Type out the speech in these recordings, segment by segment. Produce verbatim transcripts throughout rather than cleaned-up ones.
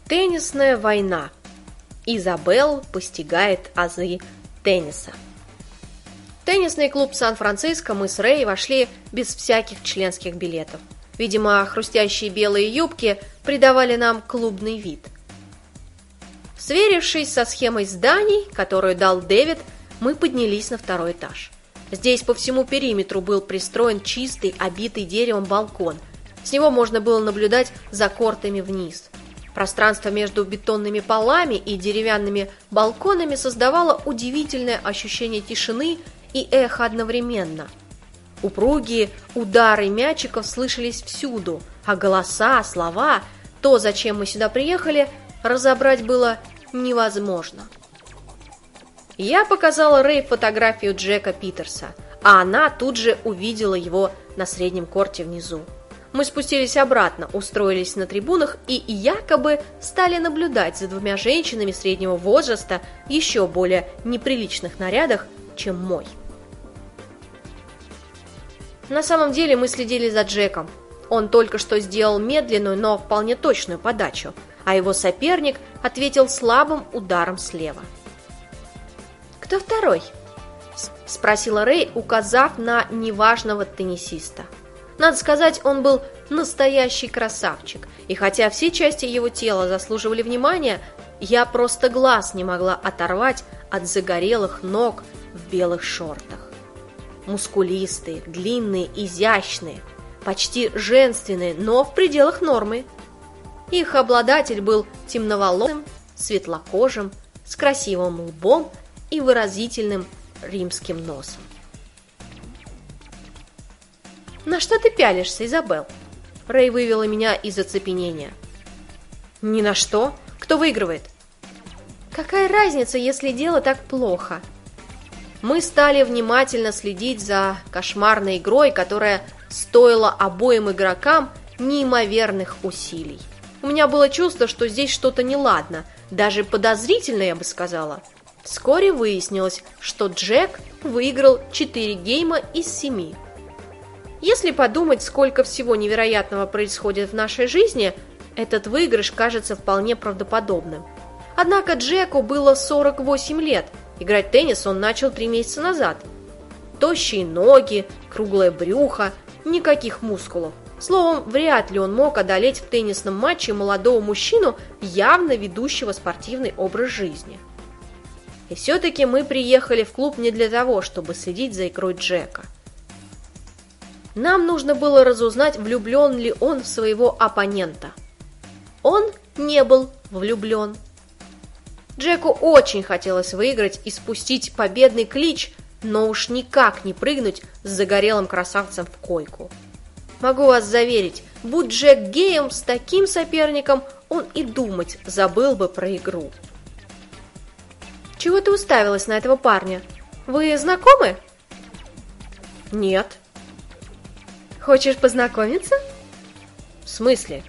Теннисная война. Изабелл постигает азы тенниса. В теннисный клуб Сан-Франциско мы с Рэй вошли без всяких членских билетов. Видимо, хрустящие белые юбки придавали нам клубный вид. Сверившись со схемой зданий, которую дал Дэвид, мы поднялись на второй этаж. Здесь по всему периметру был пристроен чистый, обитый деревом балкон. С него можно было наблюдать за кортами вниз. Пространство между бетонными полами и деревянными балконами создавало удивительное ощущение тишины и эха одновременно. Упругие удары мячиков слышались всюду, а голоса, слова, то, зачем мы сюда приехали, разобрать было невозможно. Я показала Рэй фотографию Джека Питерса, а она тут же увидела его на среднем корте внизу. Мы спустились обратно, устроились на трибунах и якобы стали наблюдать за двумя женщинами среднего возраста в еще более неприличных нарядах, чем мой. На самом деле мы следили за Джеком. Он только что сделал медленную, но вполне точную подачу, а его соперник ответил слабым ударом слева. «Кто второй?» – спросила Рэй, указав на неважного теннисиста. Надо сказать, он был настоящий красавчик, и хотя все части его тела заслуживали внимания, я просто глаз не могла оторвать от загорелых ног в белых шортах. Мускулистые, длинные, изящные, почти женственные, но в пределах нормы. Их обладатель был темноволосым, светлокожим, с красивым лбом и выразительным римским носом. «На что ты пялишься, Изабелл?» Рэй вывела меня из оцепенения. «Ни на что. Кто выигрывает?» «Какая разница, если дело так плохо?» Мы стали внимательно следить за кошмарной игрой, которая стоила обоим игрокам неимоверных усилий. У меня было чувство, что здесь что-то неладно, даже подозрительно, я бы сказала. Вскоре выяснилось, что Джек выиграл четыре гейма из семи. Если подумать, сколько всего невероятного происходит в нашей жизни, этот выигрыш кажется вполне правдоподобным. Однако Джеку было сорок восемь лет, играть в теннис он начал три месяца назад. Тощие ноги, круглое брюхо, никаких мускулов. Словом, вряд ли он мог одолеть в теннисном матче молодого мужчину, явно ведущего спортивный образ жизни. И все-таки мы приехали в клуб не для того, чтобы следить за игрой Джека. Нам нужно было разузнать, влюблен ли он в своего оппонента. Он не был влюблен. Джеку очень хотелось выиграть и спустить победный клич, но уж никак не прыгнуть с загорелым красавцем в койку. Могу вас заверить, будь Джек геем, с таким соперником он и думать забыл бы про игру. «Чего ты уставилась на этого парня? Вы знакомы?» «Нет». «Хочешь познакомиться?» «В смысле?»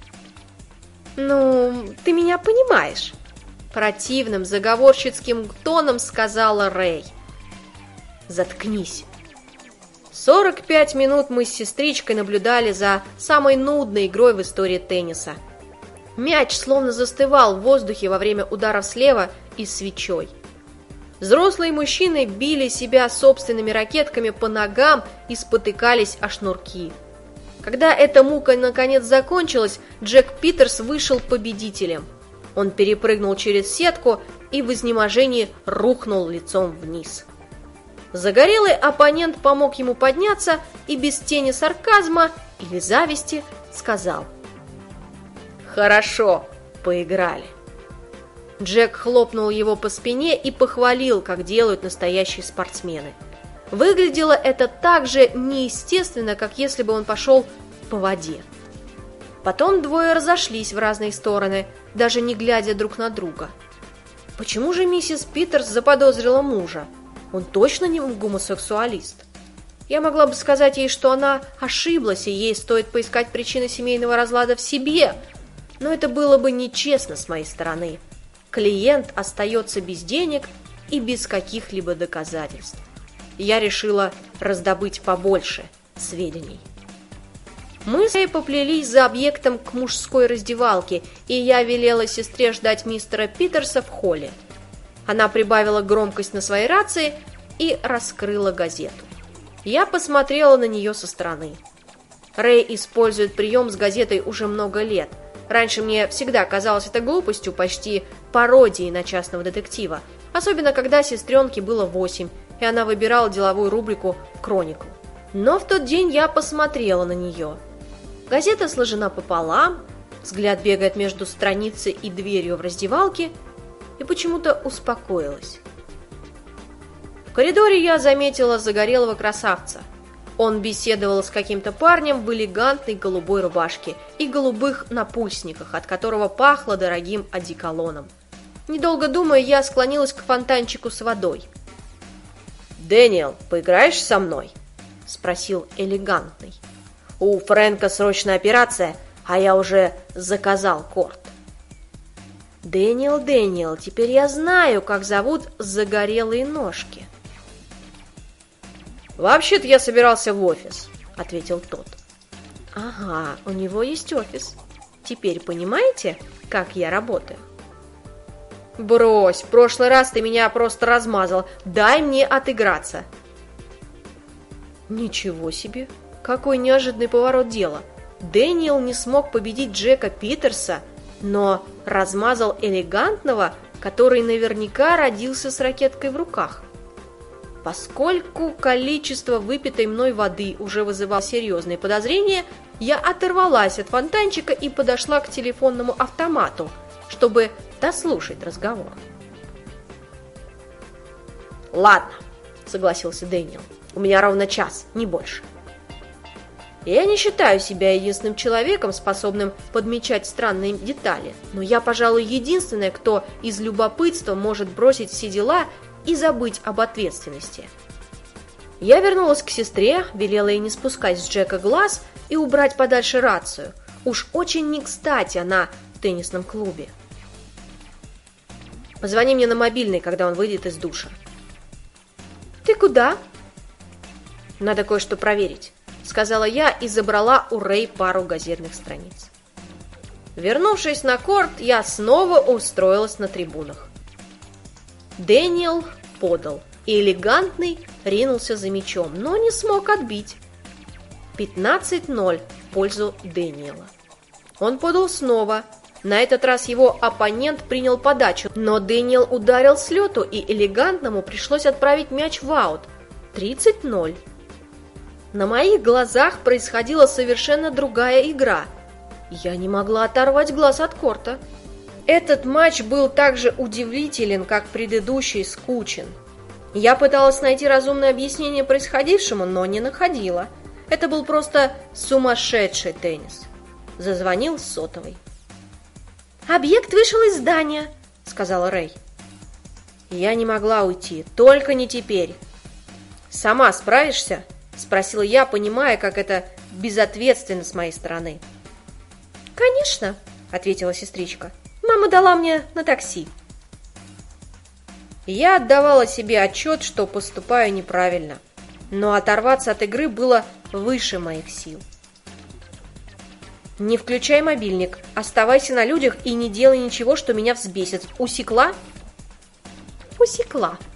«Ну, ты меня понимаешь», – противным заговорщицким тоном сказала Рэй. «Заткнись». сорок пять минут мы с сестричкой наблюдали за самой нудной игрой в истории тенниса. Мяч словно застывал в воздухе во время ударов слева и свечой. Взрослые мужчины били себя собственными ракетками по ногам и спотыкались о шнурки. Когда эта мука наконец закончилась, Джек Питерс вышел победителем. Он перепрыгнул через сетку и в изнеможении рухнул лицом вниз. Загорелый оппонент помог ему подняться и без тени сарказма или зависти сказал: «Хорошо, поиграли». Джек хлопнул его по спине и похвалил, как делают настоящие спортсмены. Выглядело это так же неестественно, как если бы он пошел по воде. Потом двое разошлись в разные стороны, даже не глядя друг на друга. Почему же миссис Питерс заподозрила мужа? Он точно не гомосексуалист. Я могла бы сказать ей, что она ошиблась, и ей стоит поискать причины семейного разлада в себе, но это было бы нечестно с моей стороны. Клиент остается без денег и без каких-либо доказательств. Я решила раздобыть побольше сведений. Мы с ней поплелись за объектом к мужской раздевалке, и я велела сестре ждать мистера Питерса в холле. Она прибавила громкость на своей рации и раскрыла газету. Я посмотрела на нее со стороны. Рэй использует прием с газетой уже много лет. Раньше мне всегда казалось это глупостью, почти пародией на частного детектива, особенно когда сестренке было восемь, и она выбирала деловую рубрику в «Кронику». Но в тот день я посмотрела на нее. Газета сложена пополам, взгляд бегает между страницей и дверью в раздевалке, и почему-то успокоилась. В коридоре я заметила загорелого красавца. Он беседовал с каким-то парнем в элегантной голубой рубашке и голубых напульсниках, от которого пахло дорогим одеколоном. Недолго думая, я склонилась к фонтанчику с водой. «Дэниел, поиграешь со мной?» — спросил элегантный. «У Фрэнка срочная операция, а я уже заказал корт». «Дэниел, Дэниел, теперь я знаю, как зовут загорелые ножки». «Вообще-то я собирался в офис», — ответил тот. «Ага, у него есть офис. Теперь понимаете, как я работаю?» «Брось, в прошлый раз ты меня просто размазал. Дай мне отыграться». Ничего себе! Какой неожиданный поворот дела. Дэниел не смог победить Джека Питерса, но размазал элегантного, который наверняка родился с ракеткой в руках. Поскольку количество выпитой мной воды уже вызывало серьезные подозрения, я оторвалась от фонтанчика и подошла к телефонному автомату, чтобы дослушать разговор. «Ладно», — согласился Дэниел, — «у меня ровно час, не больше». Я не считаю себя единственным человеком, способным подмечать странные детали, но я, пожалуй, единственная, кто из любопытства может бросить все дела и забыть об ответственности. Я вернулась к сестре, велела ей не спускать с Джека глаз и убрать подальше рацию. Уж очень не кстати она в теннисном клубе. «Позвони мне на мобильный, когда он выйдет из душа». «Ты куда?» «Надо кое-что проверить», — сказала я и забрала у Рэй пару газетных страниц. Вернувшись на корт, я снова устроилась на трибунах. Дэниел подал, и элегантный ринулся за мячом, но не смог отбить. пятнадцать ноль в пользу Дэниела. Он подал снова. На этот раз его оппонент принял подачу, но Дэниел ударил с лету, и элегантному пришлось отправить мяч в аут. тридцать ноль. На моих глазах происходила совершенно другая игра. Я не могла оторвать глаз от корта. Этот матч был так же удивителен, как предыдущий скучен. Я пыталась найти разумное объяснение происходившему, но не находила. Это был просто сумасшедший теннис. Зазвонил сотовый. «Объект вышел из здания», — сказала Рэй. Я не могла уйти, только не теперь. «Сама справишься?» — спросила я, понимая, как это безответственно с моей стороны. «Конечно», — ответила сестричка. «Мама дала мне на такси». Я отдавала себе отчет, что поступаю неправильно, но оторваться от игры было выше моих сил. «Не включай мобильник, оставайся на людях и не делай ничего, что меня взбесит. Усекла?» «Усекла».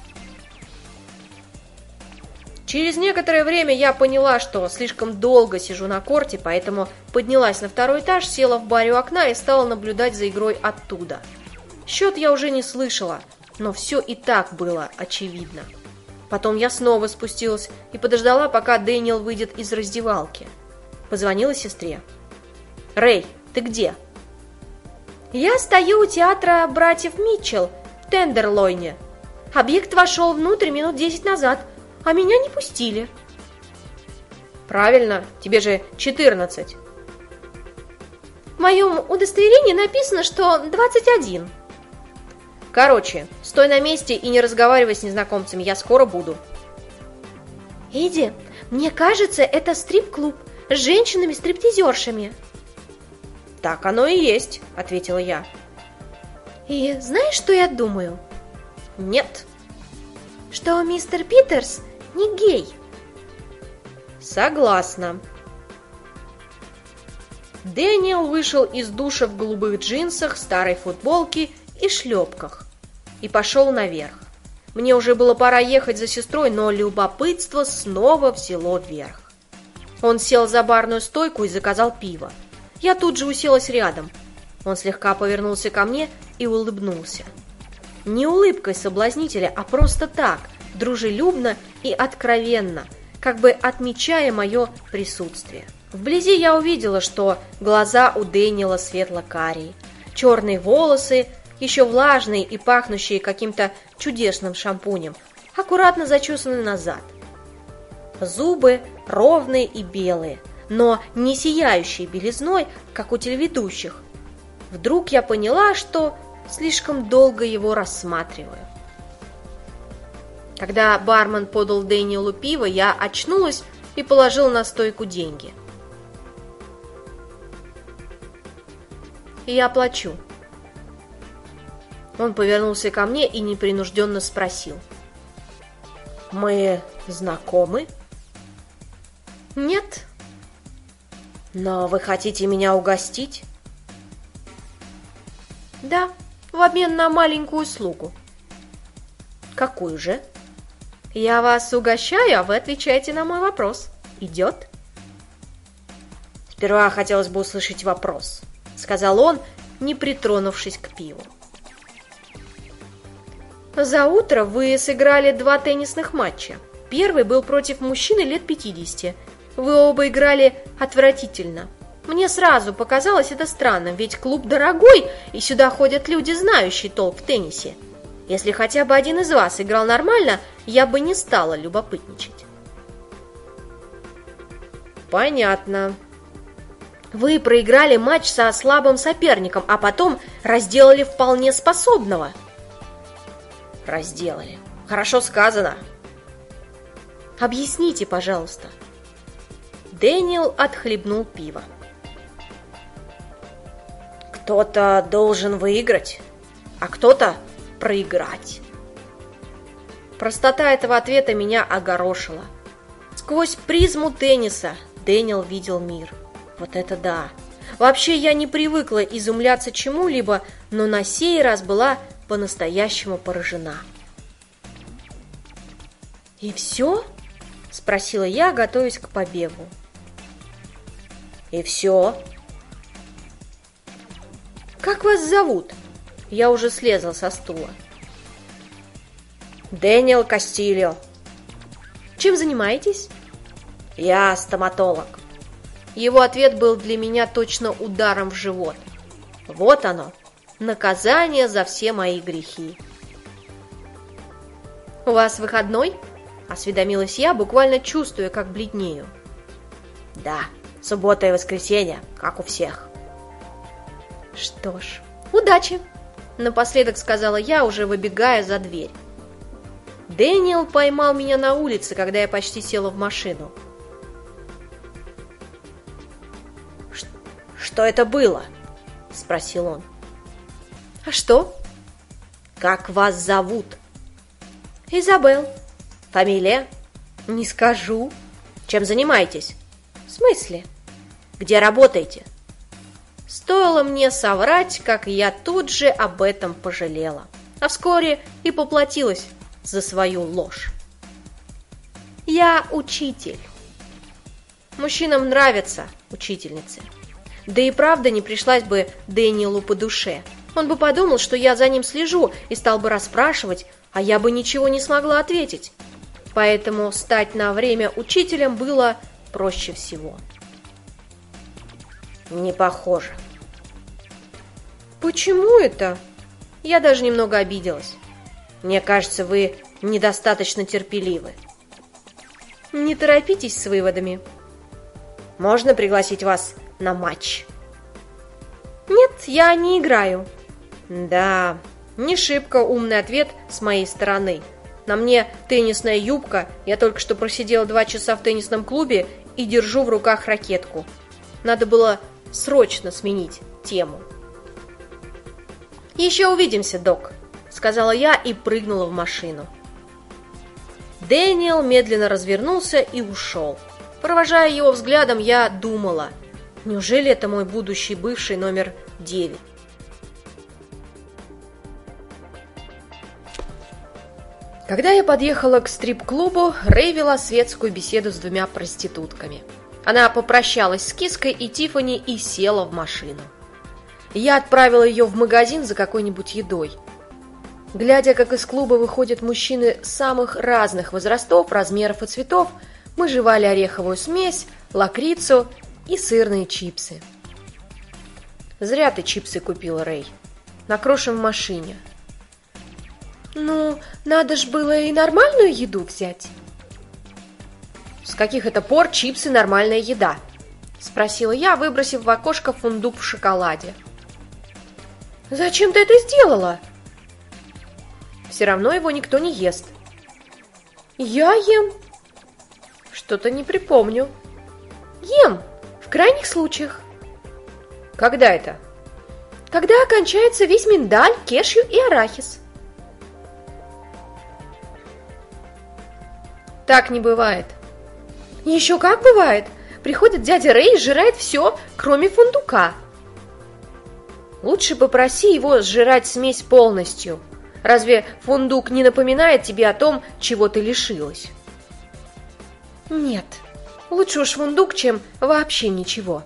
Через некоторое время я поняла, что слишком долго сижу на корте, поэтому поднялась на второй этаж, села в баре у окна и стала наблюдать за игрой оттуда. Счет я уже не слышала, но все и так было очевидно. Потом я снова спустилась и подождала, пока Дэниел выйдет из раздевалки. Позвонила сестре. «Рэй, ты где?» «Я стою у театра братьев Митчелл в Тендерлойне. Объект вошел внутрь минут десять назад, а меня не пустили». «Правильно, тебе же четырнадцать». «В моем удостоверении написано, что двадцать один». «Короче, стой на месте и не разговаривай с незнакомцами, я скоро буду». «Эдди, мне кажется, это стрип-клуб с женщинами-стриптизершами». «Так оно и есть», — ответила я. «И знаешь, что я думаю?» «Нет». «Что мистер Питерс не гей». «Согласна». Дэниел вышел из душа в голубых джинсах, старой футболке и шлепках и пошел наверх. Мне уже было пора ехать за сестрой, но любопытство снова взяло верх. Он сел за барную стойку и заказал пиво. Я тут же уселась рядом. Он слегка повернулся ко мне и улыбнулся. Не улыбкой соблазнителя, а просто так, дружелюбно и откровенно, как бы отмечая мое присутствие. Вблизи я увидела, что глаза у Дэниела светло-карие, черные волосы, еще влажные и пахнущие каким-то чудесным шампунем, аккуратно зачесаны назад. Зубы ровные и белые, но не сияющие белизной, как у телеведущих. Вдруг я поняла, что слишком долго его рассматриваю. Когда бармен подал Дэниелу пиво, я очнулась и положила на стойку деньги. «Я плачу». Он повернулся ко мне и непринужденно спросил: «Мы знакомы?» «Нет». «Но вы хотите меня угостить?» «Да, в обмен на маленькую услугу». «Какую же?» «Я вас угощаю, а вы отвечаете на мой вопрос. Идет?» «Сперва хотелось бы услышать вопрос», — сказал он, не притронувшись к пиву. «За утро вы сыграли два теннисных матча. Первый был против мужчины лет пятидесяти. Вы оба играли отвратительно. Мне сразу показалось это странным, ведь клуб дорогой, и сюда ходят люди, знающие толк в теннисе. Если хотя бы один из вас играл нормально, я бы не стала любопытничать». «Понятно. Вы проиграли матч со слабым соперником, а потом разделали вполне способного». «Разделали. Хорошо сказано». «Объясните, пожалуйста». Дэниел отхлебнул пиво. «Кто-то должен выиграть, а кто-то проиграть». Простота этого ответа меня огорошила. Сквозь призму тенниса Дэниел видел мир. Вот это да! Вообще я не привыкла изумляться чему-либо, но на сей раз была по-настоящему поражена. «И все?» — спросила я, готовясь к побегу. «И все». «Как вас зовут?» Я уже слезла со стула. «Дэниел Кастильо». «Чем занимаетесь?» «Я стоматолог». Его ответ был для меня точно ударом в живот. Вот оно, наказание за все мои грехи. «У вас выходной?» — осведомилась я, буквально чувствуя, как бледнею. «Да, суббота и воскресенье, как у всех». «Что ж, удачи!» — напоследок сказала я, уже выбегая за дверь. Дэниел поймал меня на улице, когда я почти села в машину. «Что это было?» — спросил он. «А что?» «Как вас зовут?» «Изабелл». «Фамилия?» «Не скажу». «Чем занимаетесь?» «В смысле?» «Где работаете?» Стоило мне соврать, как я тут же об этом пожалела, а вскоре и поплатилась за свою ложь. «Я учитель». Мужчинам нравятся учительницы. Да и правда не пришлась бы Дэниелу по душе. Он бы подумал, что я за ним слежу, и стал бы расспрашивать, а я бы ничего не смогла ответить. Поэтому стать на время учителем было проще всего. «Не похоже». «Почему это?» Я даже немного обиделась. «Мне кажется, вы недостаточно терпеливы». «Не торопитесь с выводами». «Можно пригласить вас на матч?» «Нет, я не играю». «Да, не шибко умный ответ с моей стороны. На мне теннисная юбка, я только что просидела два часа в теннисном клубе и держу в руках ракетку. Надо было срочно сменить тему». «Еще увидимся, док», — сказала я и прыгнула в машину. Дэниел медленно развернулся и ушел. Провожая его взглядом, я думала, Неужели это мой будущий бывший номер девять? Когда я подъехала к стрип-клубу, Рэй вела светскую беседу с двумя проститутками. Она попрощалась с Киской и Тиффани и села в машину. Я отправила ее в магазин за какой-нибудь едой. Глядя, как из клуба выходят мужчины самых разных возрастов, размеров и цветов, мы жевали ореховую смесь, лакрицу и сырные чипсы. «Зря ты чипсы купила, Рэй. Накрошим в машине». «Ну, надо ж было и нормальную еду взять». «С каких это пор чипсы нормальная еда?» — спросила я, выбросив в окошко фундук в шоколаде. «Зачем ты это сделала?» «Все равно его никто не ест». «Я ем». «Что-то не припомню». «Ем, в крайних случаях». «Когда это?» «Когда окончается весь миндаль, кешью и арахис». «Так не бывает». «Еще как бывает. Приходит дядя Рэй и сжирает все, кроме фундука». «Лучше попроси его сжирать смесь полностью. Разве фундук не напоминает тебе о том, чего ты лишилась?» «Нет, лучше уж фундук, чем вообще ничего».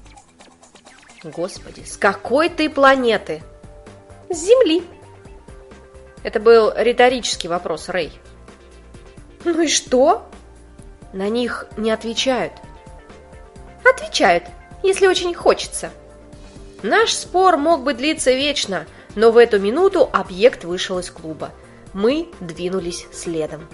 «Господи, с какой ты планеты?» «С Земли». Это был риторический вопрос, Рэй. «Ну и что?» «На них не отвечают». «Отвечают, если очень хочется». Наш спор мог бы длиться вечно, но в эту минуту объект вышел из клуба. Мы двинулись следом.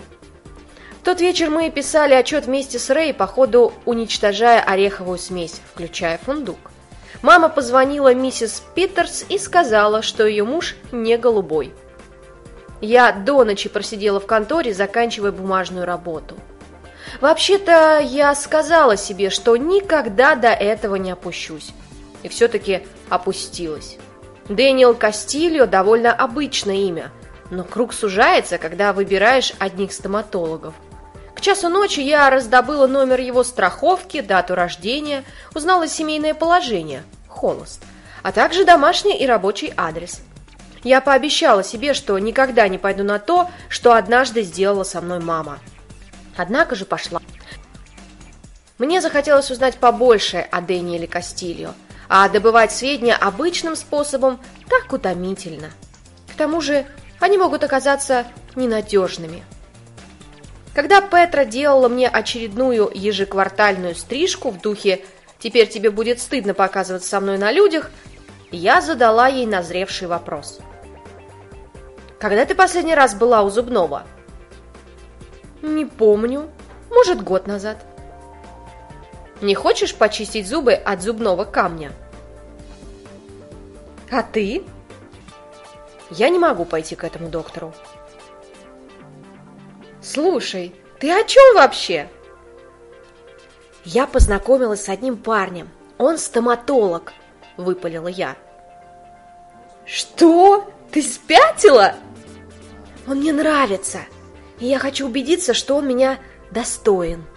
В тот вечер мы писали отчет вместе с Рэй, по ходу уничтожая ореховую смесь, включая фундук. Мама позвонила миссис Питерс и сказала, что ее муж не голубой. Я до ночи просидела в конторе, заканчивая бумажную работу. Вообще-то я сказала себе, что никогда до этого не опущусь. И все-таки опустилась. Дэниел Кастильо довольно обычное имя, но круг сужается, когда выбираешь одних стоматологов. К часу ночи я раздобыла номер его страховки, дату рождения, узнала семейное положение, холост, а также домашний и рабочий адрес. Я пообещала себе, что никогда не пойду на то, что однажды сделала со мной мама. Однако же пошла. Мне захотелось узнать побольше о Дэниеле Кастильо, а добывать сведения обычным способом так утомительно. К тому же они могут оказаться ненадежными. Когда Петра делала мне очередную ежеквартальную стрижку в духе «теперь тебе будет стыдно показываться со мной на людях», я задала ей назревший вопрос. «Когда ты последний раз была у зубного?» «Не помню. Может, год назад». «Не хочешь почистить зубы от зубного камня?» «А ты?» «Я не могу пойти к этому доктору». «Слушай, ты о чем вообще?» «Я познакомилась с одним парнем. Он стоматолог», — выпалила я. «Что? Ты спятила?» «Он мне нравится, и я хочу убедиться, что он меня достоин».